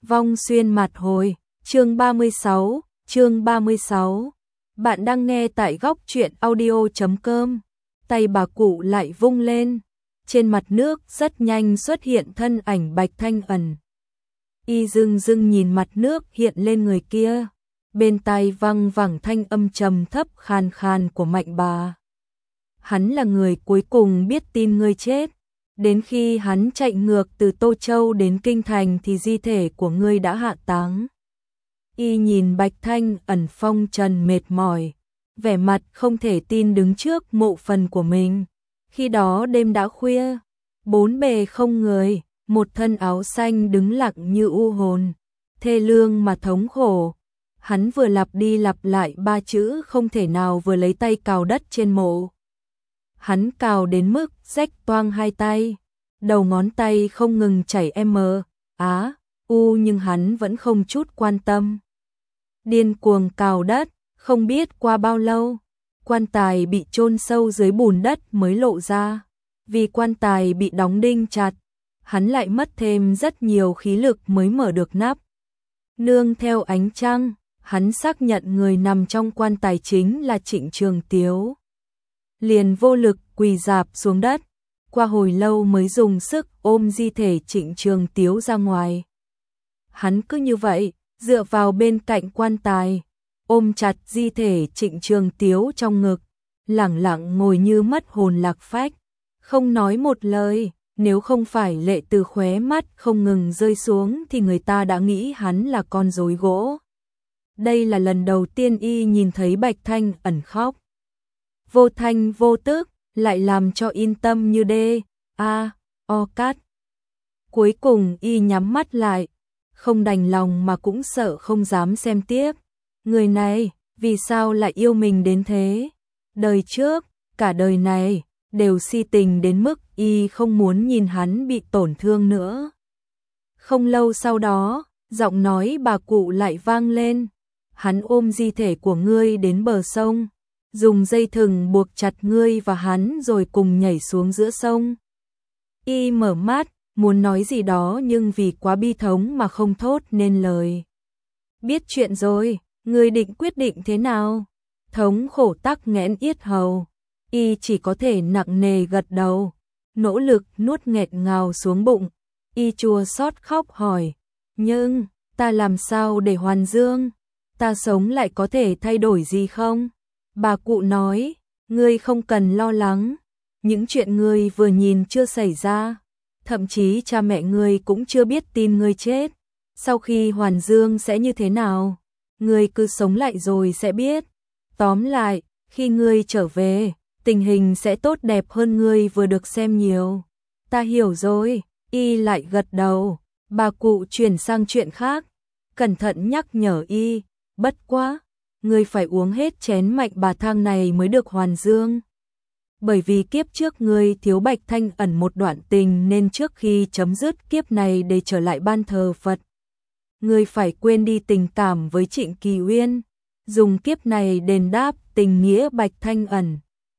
Vong xuyên mặt hồi, chương 36. Bạn đang nghe tại góc truyện audio.com. Tay bà cụ lại vung lên, trên mặt nước rất nhanh xuất hiện thân ảnh Bạch Thanh Ẩn. Y dưng dưng nhìn mặt nước hiện lên người kia, bên tai văng vẳng thanh âm trầm thấp khàn khàn của Mạnh bà. Hắn là người cuối cùng biết tin ngươi chết. Đến khi hắn chạy ngược từ Tô Châu đến Kinh Thành thì di thể của ngươi đã hạ táng. Y nhìn Bạch Thanh Ẩn phong trần mệt mỏi, vẻ mặt không thể tin đứng trước mộ phần của mình. Khi đó đêm đã khuya, bốn bề không người, một thân áo xanh đứng lặng như u hồn, thê lương mà thống khổ. Hắn vừa lặp đi lặp lại ba chữ không thể nào, vừa lấy tay cào đất trên mộ. Hắn cào đến mức rách toang hai tay, đầu ngón tay không ngừng chảy nhưng hắn vẫn không chút quan tâm. Điên cuồng cào đất, không biết qua bao lâu, quan tài bị chôn sâu dưới bùn đất mới lộ ra. Vì quan tài bị đóng đinh chặt, hắn lại mất thêm rất nhiều khí lực mới mở được nắp. Nương theo ánh trăng, hắn xác nhận người nằm trong quan tài chính là Trịnh Trường Tiếu. Liền vô lực quỳ rạp xuống đất, qua hồi lâu mới dùng sức ôm di thể Trịnh Trường Tiếu ra ngoài. Hắn cứ như vậy, dựa vào bên cạnh quan tài, ôm chặt di thể Trịnh Trường Tiếu trong ngực, lẳng lặng ngồi như mất hồn lạc phách, không nói một lời. Nếu không phải lệ từ khóe mắt không ngừng rơi xuống thì người ta đã nghĩ hắn là con rối gỗ. Đây là lần đầu tiên y nhìn thấy Bạch Thanh Ẩn khóc. Vô thanh vô tức, lại làm cho yên tâm như cát. Cuối cùng y nhắm mắt lại, không đành lòng mà cũng sợ không dám xem tiếp. Người này, vì sao lại yêu mình đến thế? Đời trước, cả đời này, đều si tình đến mức y không muốn nhìn hắn bị tổn thương nữa. Không lâu sau đó, giọng nói bà cụ lại vang lên. Hắn ôm di thể của ngươi đến bờ sông, dùng dây thừng buộc chặt ngươi và hắn rồi cùng nhảy xuống giữa sông. Y mở mắt, muốn nói gì đó nhưng vì quá bi thống mà không thốt nên lời. Biết chuyện rồi, ngươi định quyết định thế nào? Thống khổ tắc nghẽn yết hầu. Y chỉ có thể nặng nề gật đầu, nỗ lực nuốt nghẹt ngào xuống bụng. Y chua xót khóc hỏi, nhưng ta làm sao để hoàn dương? Ta sống lại có thể thay đổi gì không? Bà cụ nói, ngươi không cần lo lắng, những chuyện ngươi vừa nhìn chưa xảy ra, thậm chí cha mẹ ngươi cũng chưa biết tin ngươi chết. Sau khi hoàn dương sẽ như thế nào? Ngươi cứ sống lại rồi sẽ biết. Tóm lại, khi ngươi trở về, tình hình sẽ tốt đẹp hơn ngươi vừa được xem nhiều. Ta hiểu rồi. Y lại gật đầu. Bà cụ chuyển sang chuyện khác, cẩn thận nhắc nhở y, bất quá, ngươi phải uống hết chén Mạnh bà thang này mới được hoàn dương. Bởi vì kiếp trước ngươi thiếu Bạch Thanh Ẩn một đoạn tình nên trước khi chấm dứt kiếp này để trở lại ban thờ Phật, ngươi phải quên đi tình cảm với Trịnh Kỳ Uyên, dùng kiếp này đền đáp tình nghĩa Bạch Thanh Ẩn.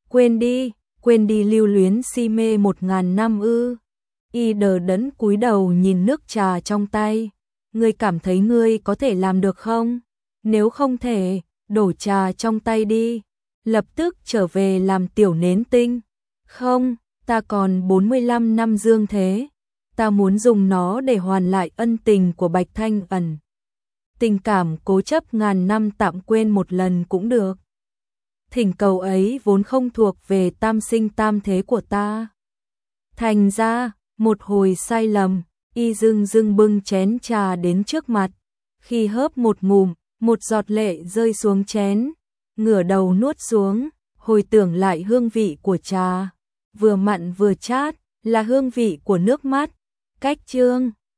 Quên đi lưu luyến si mê 1000 năm ư? Y đờ đẫn cúi đầu nhìn nước trà trong tay. Ngươi cảm thấy ngươi có thể làm được không? Nếu không thể, đổ trà trong tay đi, lập tức trở về làm tiểu nến tinh. Không, ta còn 45 năm dương thế, ta muốn dùng nó để hoàn lại ân tình của Bạch Thanh Ẩn. Tình cảm cố chấp ngàn năm tạm quên một lần cũng được. Thỉnh cầu ấy vốn không thuộc về tam sinh tam thế của ta. Thành ra, một hồi sai lầm, y dưng dưng bưng chén trà đến trước mặt. Khi hớp một ngụm, một giọt lệ rơi xuống chén, ngửa đầu nuốt xuống, hồi tưởng lại hương vị của trà. Vừa mặn vừa chát, là hương vị của nước mắt. Cách chương